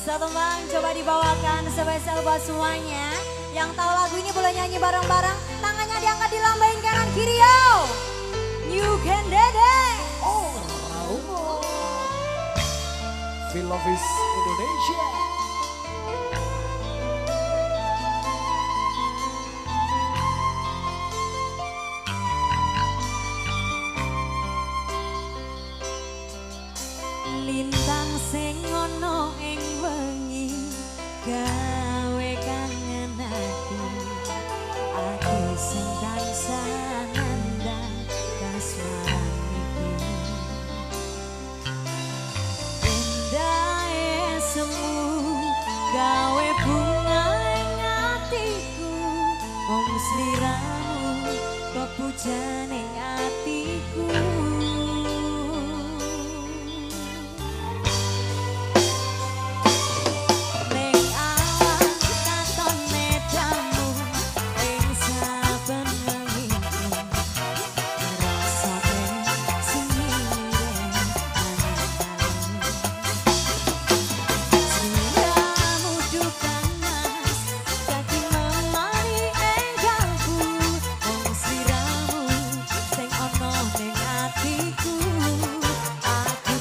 Satu tembang coba dibawakan spesial buat semuanya. Yang tahu lagu ini boleh nyanyi bareng-bareng. Tangannya diangkat dilambain kanan kiri yo. You can dede. Oh, Raumo. Feel of is Indonesia. Lintang sing ono ing wengi gawe kangen ati. Aku sing tansah nandang kasmaran iki. Endahe semu gawe bunga ing atiku. Wong sliramu kepujane atiku.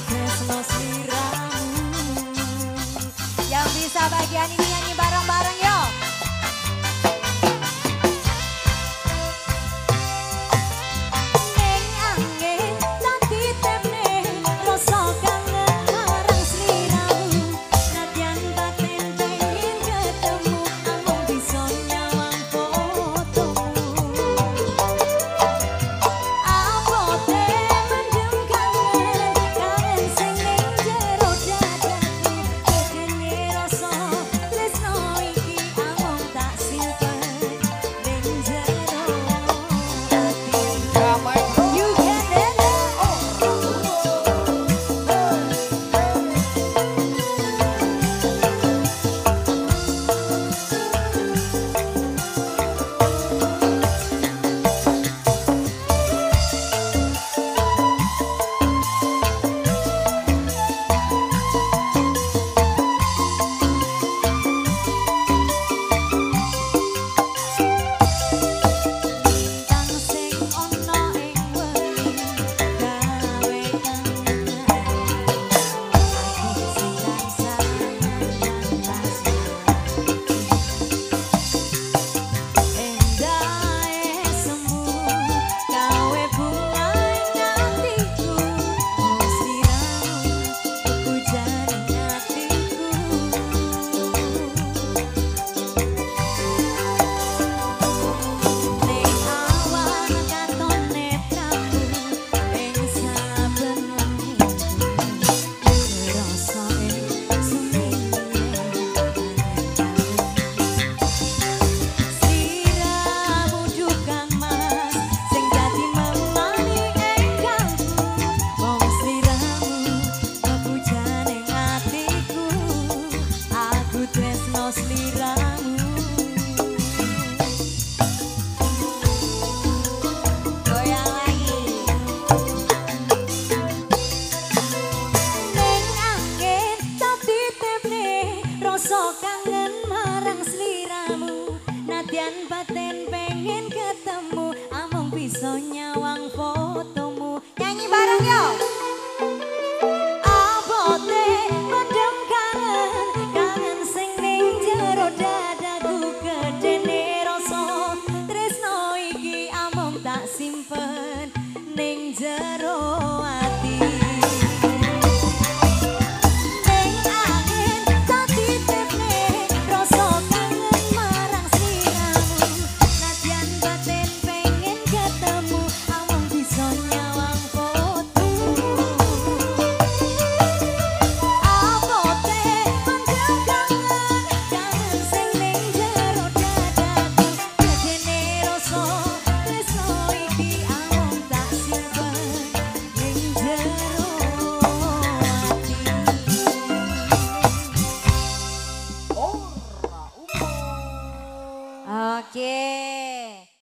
Yang bisa bagian ini nyanyi bareng-bareng ya.